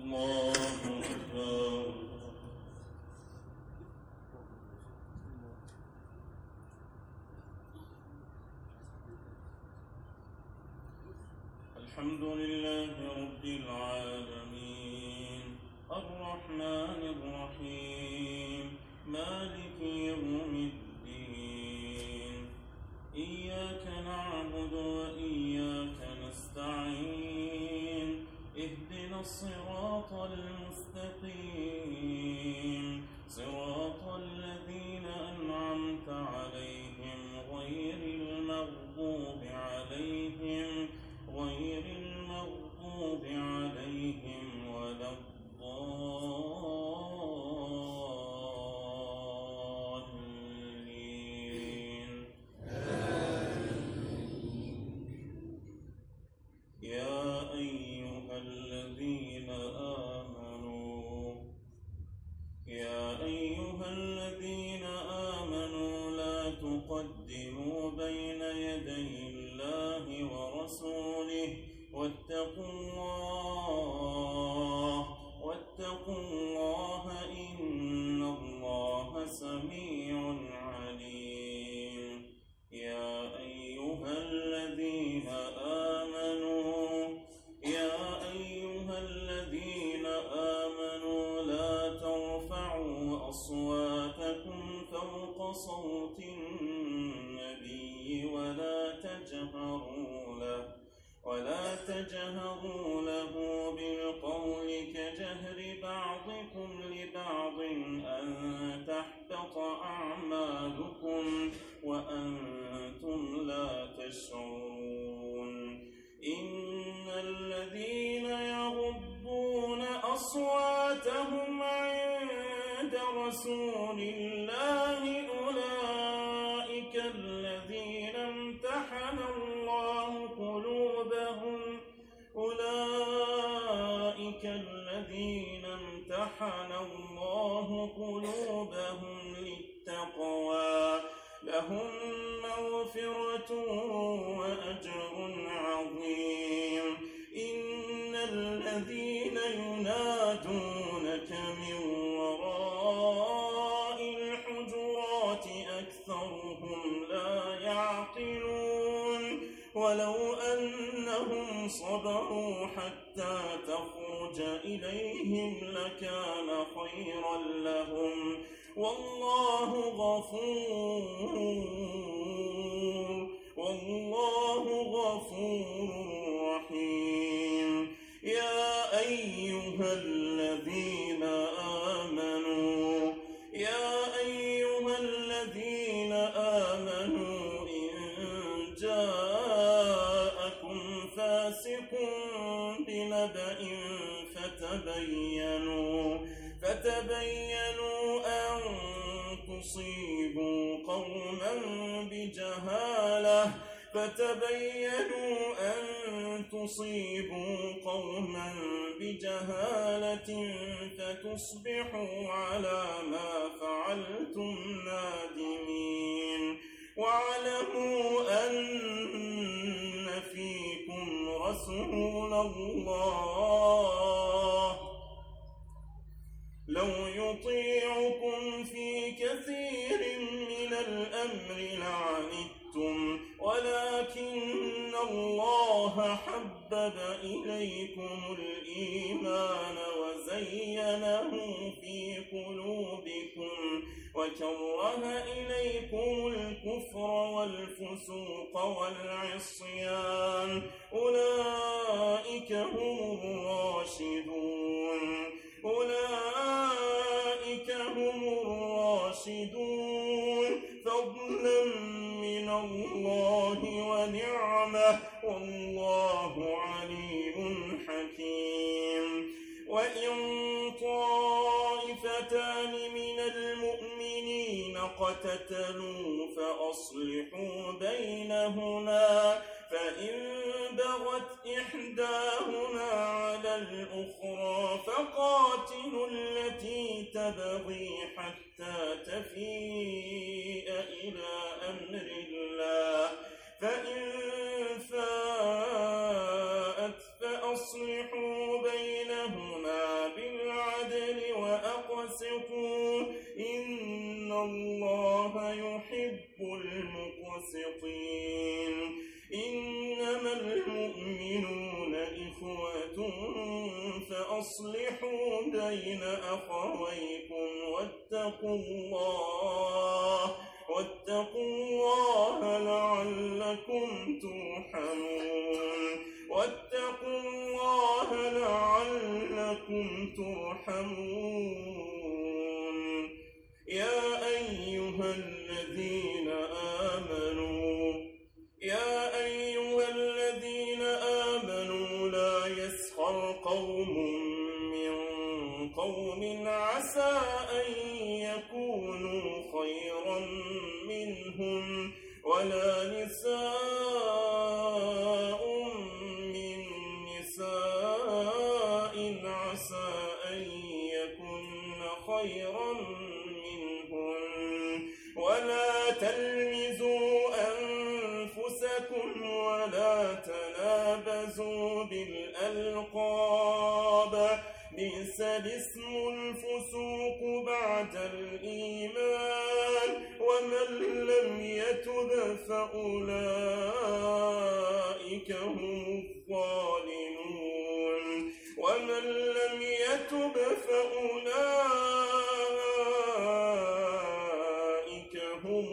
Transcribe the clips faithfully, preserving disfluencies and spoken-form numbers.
الحمد لله رب العالمين الرحمن الرحيم مالك يوم الدين إياك نعبد وإياك نستعين اهدنا الصراط المستقيم صراط الذين أنعمت عليهم غير المغضوب عليهم غير المغضوب عليهم ولا الضالين يا أيها الذين آمنوا يا أيها الذين آمنوا لا تقدموا بين يدي الله ورسوله واتقوا الله واتقوا الله إن الله سميع عليم يا أيها الذين آمنوا يا أيها الذين آمنوا لا ترفعوا أصواتكم فوق صوت النبي ولا تجهروا له ولا تجهروا له بالقول كجهر بعضكم لبعض أن تحبط أعمالكم وأنتم لا تشعرون إن الذين يغضون أصواتهم عند رسول الله أولئك الذين امتحن الله قلوبهم أولئك الذين امتحن الله قلوبهم للتقوى لهم مغفرة وأجر عظيم إن الذين ينادونك من وراء الحجرات أكثرهم لا يعقلون ولو أنهم صبروا حتى تخرج إليهم لكان خيرا لهم والله غفور والله غفور رحيم يا أيها الذين آمنوا يا أيها الذين آمنوا إن جاءكم فاسق بنبأ فتبينوا فتبينوا أن تصيبوا قوما بجهالة فتبينوا أن تصيبوا قوما بجهالة فتصبحوا على ما فعلتم نادمين واعلموا أن فيكم رسول الله لو يطيعكم في كثير من الأمر لعنتم ولكن الله حبب إليكم الإيمان وزينه في قلوبكم وكره إليكم الكفر والفسوق والعصيان أولئك هم الراشدون أولئك هم الراشدون فضلا من الله ونعمة والله عليم حكيم وإن طائفتان من المؤمنين اقتتلوا فأصلحوا بينهما فإن بغت إحداهما على الأخرى فقاتلوا التي تبغي حتى تفيء إلى أمر الله فإن فاءت فأصلحوا بينهما الله يحب المقسطين إنما المؤمنون إخوة فأصلحوا بين أخويكم واتقوا الله واتقوا الله لعلكم ترحمون واتقوا الله لعلكم ترحمون يا أيها الذين آمنوا يا أيها الذين آمنوا لا يسخر قوم من قوم عسى أن يكونوا خيرا منهم ولا نساء من نساء عسى أن يكن خيرا منهن ولا تلمزوا أنفسكم ولا تنابزوا بالألقاب بئس الاسم الفسوق بعد الإيمان ومن لم يتب فأولئك هم الظالمون ومن لم يتب فأولئك هم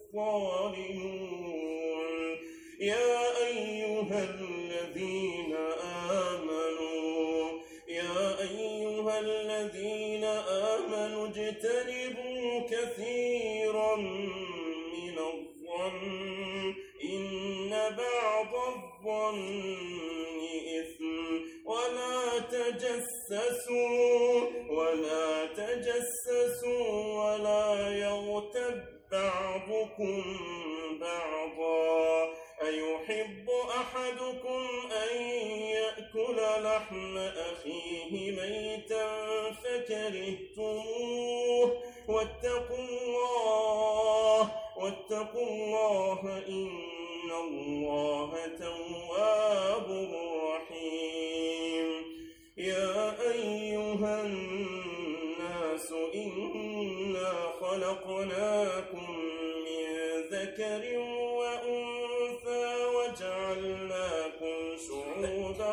الظالمون يا أيها الذين آمنوا يا أيها الذين آمنوا اجتنبوا كثيرا من الظن إن بعض الظن إثم ولا تجسسوا ولا تجسسوا ولا يغتب بعضكم بعضا أيحب أحدكم أن يأكل لحم أخيه ميتا فكرهتموه واتقوا الله واتقوا الله إن الله تواب رحيم يا أيها الناس إنا خلقناكم من ذكر وأنثى وجعلناكم شعوبا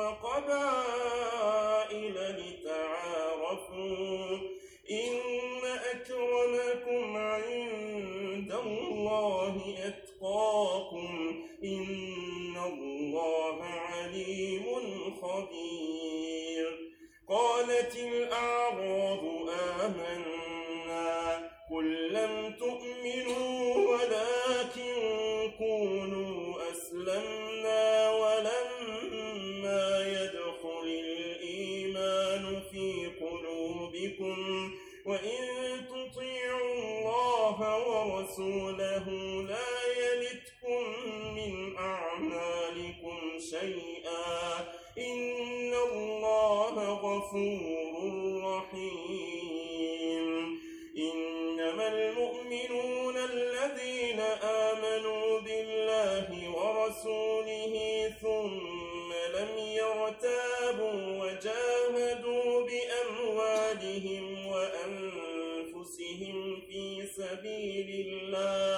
وقبائل لتعارفوا إن أكرمكم عند الله أتقاكم إن الله عليم خبير قالت الأعراب آمنا قل لم تؤمنوا ولكن كونوا أسلمنا ولما يدخل الإيمان في قلوبكم وإن تطيعوا الله ورسوله لا يلتكم من أعمالكم شيئا إن الله غفور رحيم إنما المؤمنون الذين آمنوا بالله ورسوله ثم لم يرتابوا وجاهدوا بأموالهم وأنفسهم في سبيل الله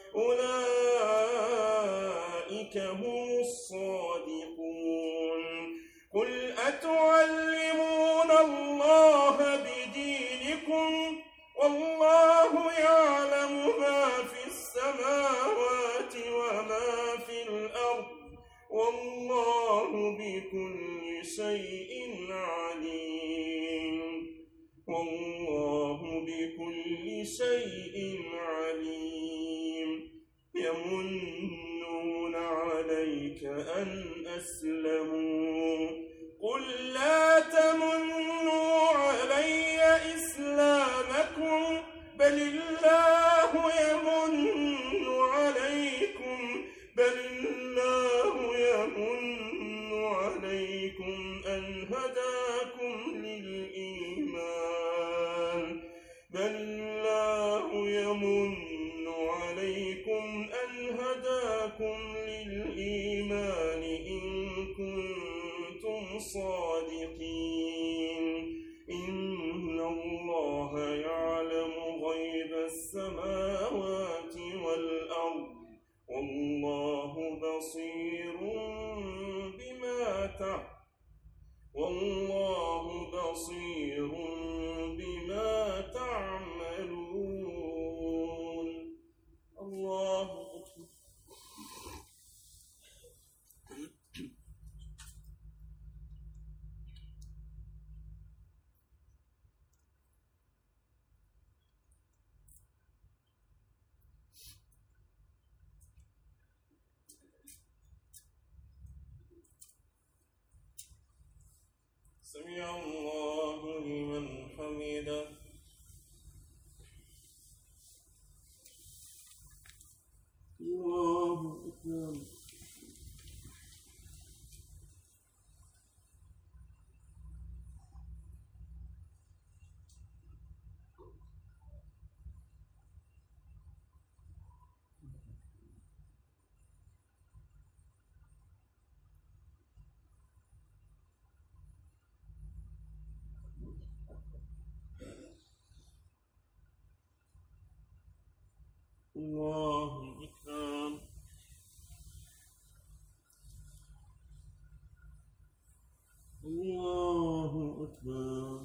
أولئك هم الصادقون قل أتعلمون الله بدينكم والله يعلم ما في السماوات وما في الأرض والله بكل شيء عليم والله بكل شيء عليم يمنون عليك أن أسلموا قل لا تمنوا علي إسلامكم بل الله يمن عليكم بل الله يمن عليكم أن هداكم للإيمان بل الله يمن عليكم أن هداكم للإيمان إن كنتم صادقين إن الله يعلم غيب السماوات والله بصير بما تعملون والله بصير بما تعملون. الله أكبر. سمع الله لمن حمده. الله أكبر. الله أكبر. الله أكبر.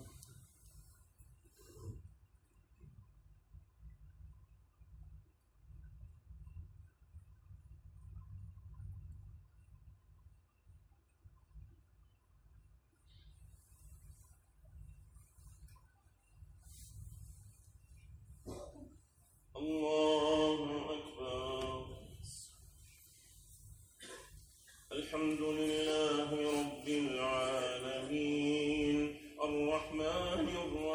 الله أكبر. الحمد لله رب العالمين الرحمن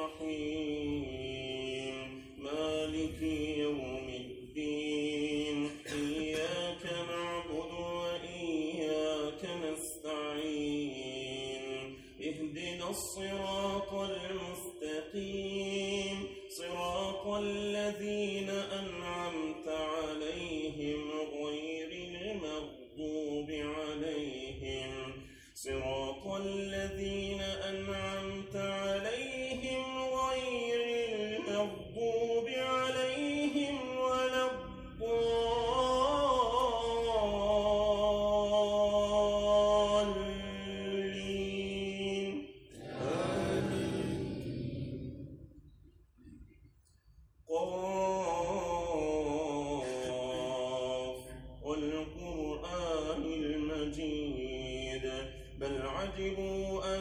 الرحيم مالك يوم الدين إياك نعبد وإياك نستعين اهدنا الصراط المستقيم صراط الذين أنعمت عليهم غير المغضوب عليهم صراط الذين أنعمت عليهم غير المغضوب عليهم ولا الضالين. والقرآن المجيد بل عجبوا أن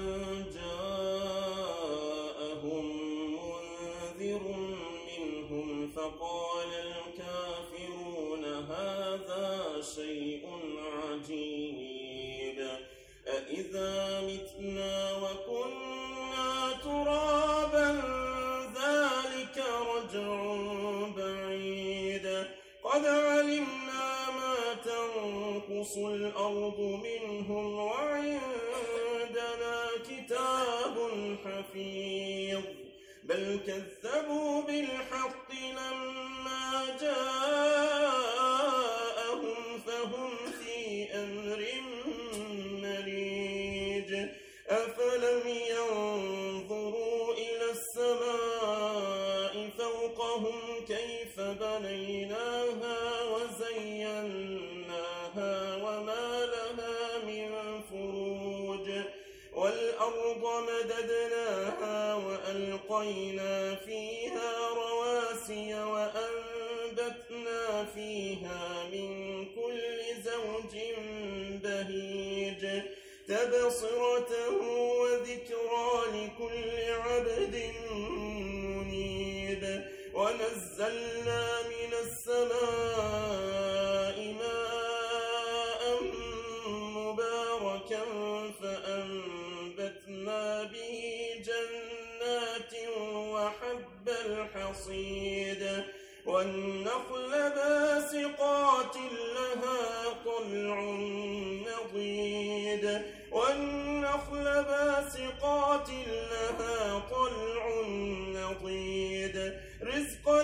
جاءهم منذر منهم فقال الكافرون هذا شيء عجيب أإذا متنا وكنا ترابا ذلك رجع بعيد قد علمنا ما تنقص الأرض منهم وعندنا كتاب حفيظ بل كذبوا بالحق لما جاءهم فهم في أمر مريج أفلم ينظروا إلى السماء فوقهم كيف بنيناها وزيناها وما لها من فروج والأرض مددناها وألقينا فيها رواسي وأنبتنا فيها من كل زوج بهيج تبصرة وذكرى لكل عبد منيب ونزلنا من السماء ماء مباركا فأنبتنا به جنات وحب الحصيد والنخل باسقات لها طلع نضيد والنخل باسقات لها طلع نضيد رزقا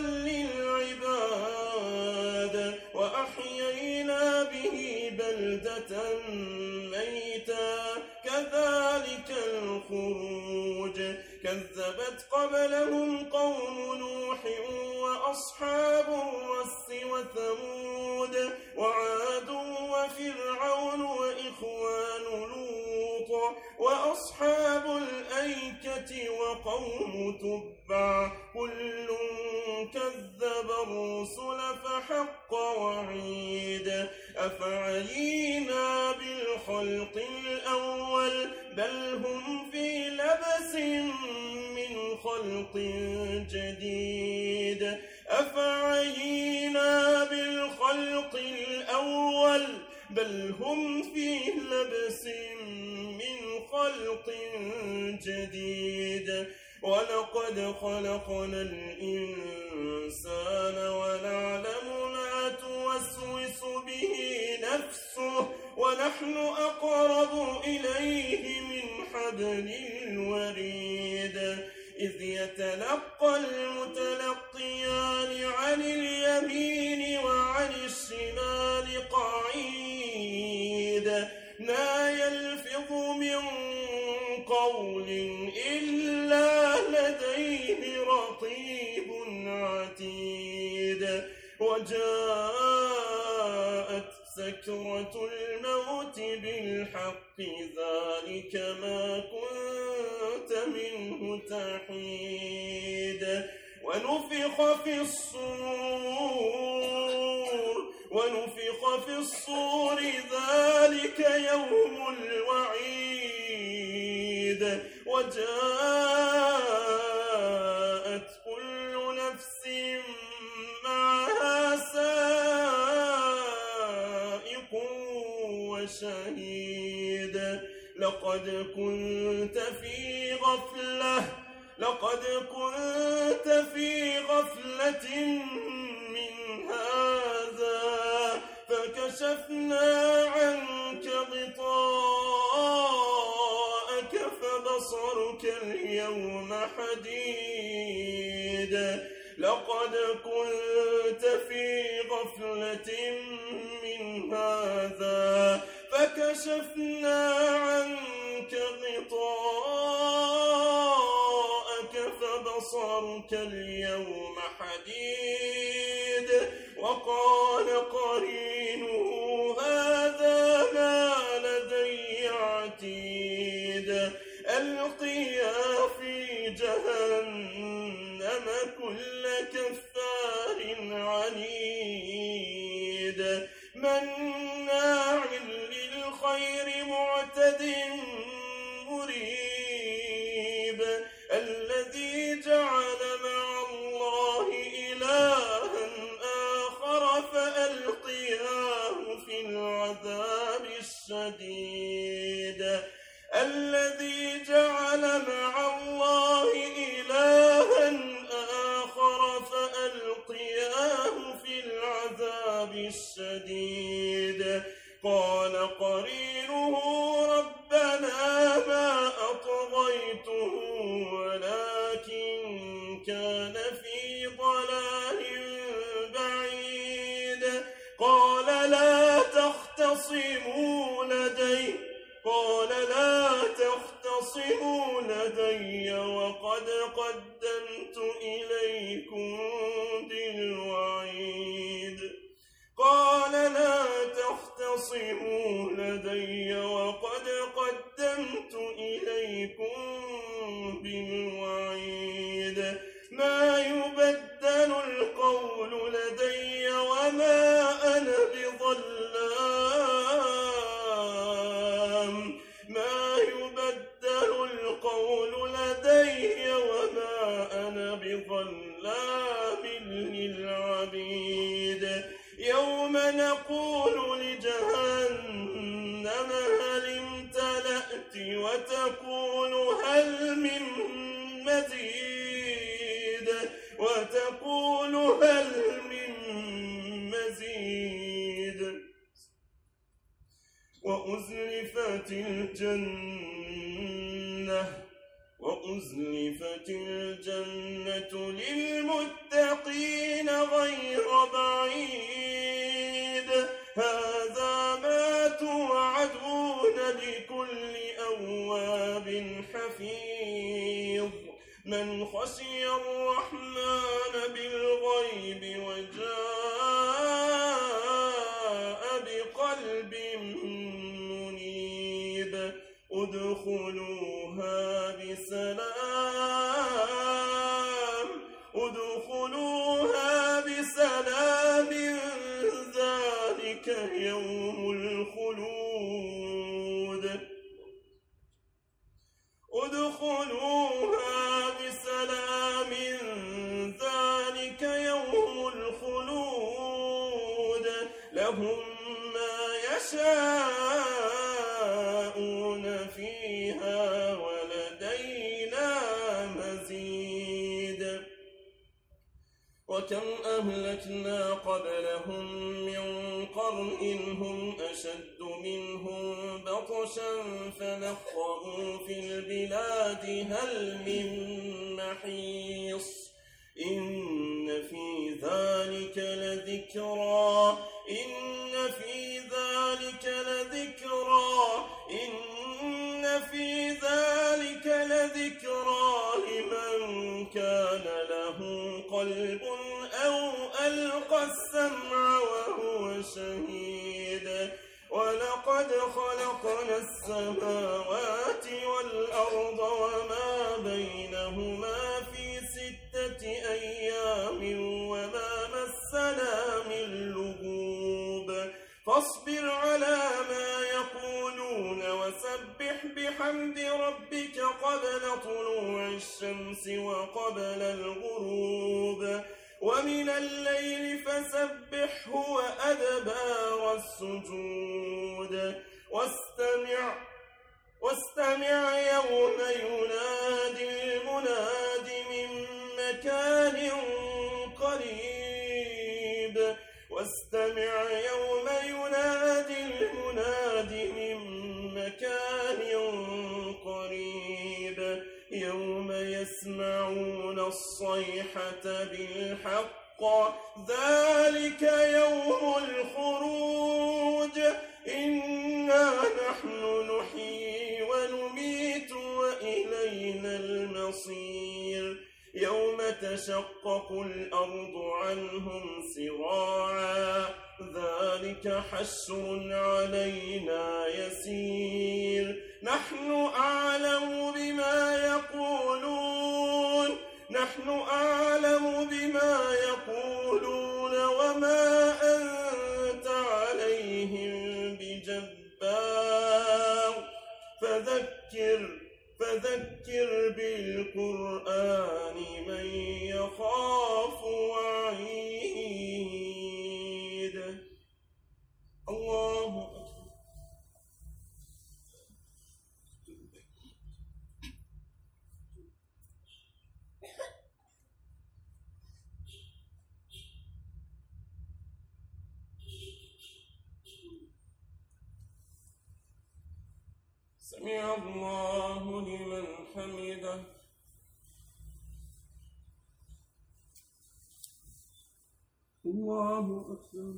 للعباد وأحيينا به بلدة ميتا كذلك الخروج كذبت قبلهم قوم نوح وأصحاب الرس وثمود وعاد وأصحاب الأيكة وقوم تبع كل كذب الرسل فحق وعيد أفعينا بالخلق الأول بل هم في لبس من خلق جديد أفعينا بالخلق الأول بل هم في لبس من خلق جديد ولقد خلقنا الإنسان ونعلم ما توسوس به نفسه ونحن أقرب إليه من حبل الوريد إذ يتلقى المتلقيان عن اليمين وعن الشمال قعيد ما يلفظ من قول إلا لديه رقيب عتيد وجاءت سكرة الموت بالحق ذلك ما كنت منه تحيد ونفخ في الصور ونفخ في الصور ذلك يوم الوعيد وجاءت كل نفس معها سائق وشهيد لقد كنت في غفلة لقد كنت في غفلة من هذا فكشفنا عنك غطاءك فبصرك اليوم حديد لقد كنت في غفلة من هذا فكشفنا عنك غطاءك فبصرك اليوم حديد وقال قرينه هذا ما لدي عتيد ألقيا في جهنم كل كفار عنيد مناع للخير معتد مريب الذي جعل مع الله إلها آخر فألقياه في العذاب الشديد الذي جعل مع الله إلها آخر فألقياه في العذاب الشديد قال قرينه ربنا ما أطغيته ولكن كان في ضلال بعيد قال لا تختصموا لدي قال لا تختصموا لدي وقد قدمت إليكم بالوعيد قال لا تختصموا لدي وقد قدمت إليكم بالوعيد ما يبدل القول لدي وما أنا بظلام ما يبدل القول لدي وما أنا بظلام للعبيد يوم نقول لجهنم هل امتلأت وتقول هل من مزيد وتقول هل من مزيد وأزلفت الجنة وأزلفت الجنة للمتقين غير بعيد هذا ما توعدون لكل أواب حفيظ من خشي الرحمن بالغيب وجاء بقلب منيب ادخلوها بسلام ادخلوها بسلام ذلك يوم الخلود ادخلوها بسلام ذلك يوم الخلود لهم ما يشاءون فيها ولدينا مزيد وكم أهلكنا قبلهم من قرن هم أشد منهم بطشا فنقروا في البلاد هل من محيص إن في ذلك لذكرى إن في ذلك لذكرى إن في ذلك لذكرى لمن كان له قلب أو ألقى السمع وهو شهيد ولقد خلقنا السماوات والأرض وما بينهما في ستة أيام وما مسنا من لغوب فاصبر على ما يقولون وسبح بحمد ربك قبل طلوع الشمس وقبل الغروب ومن الليل فسبحه وأدبار السجود واستمع واستمع يوم ينادي المناد من مكان قريب واستمع يوم ينادي المناد من مكان قريب يوم يسمعون الصيحة بالحق ذلك يوم الخروج إنا نحن نحيي ونميت وإلينا المصير يوم تشقق الأرض عنهم سراعا ذلك حشر علينا يسير نحن أعلم بما يقولون نحن أعلم بما يقولون وما أنت عليهم بجبار فذكر فذكر بالقرآن من يخاف وعيد الله أكبر سمع الله لمن حمده الله أكبر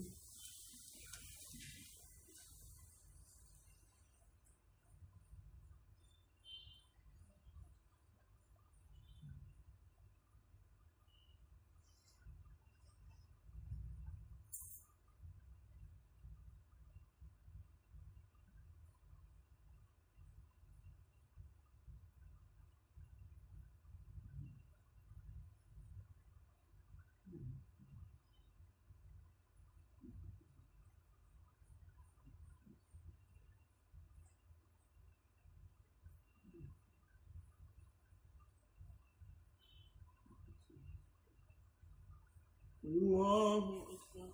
الله أكبر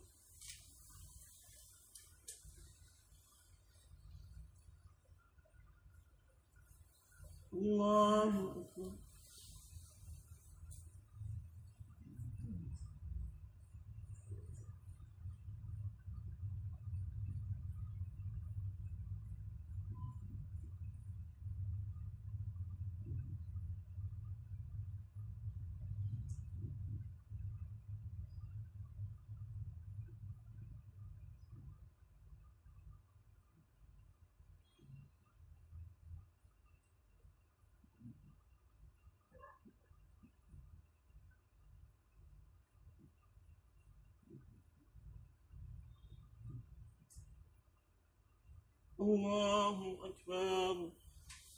الله أكبر الله أكبر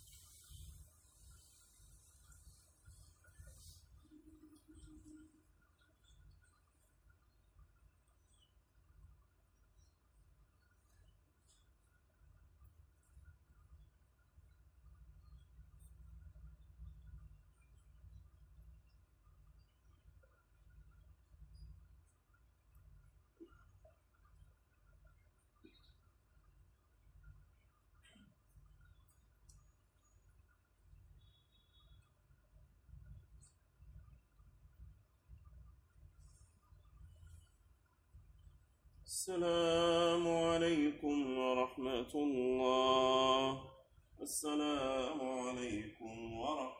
السلام عليكم ورحمة الله. السلام عليكم ورحمة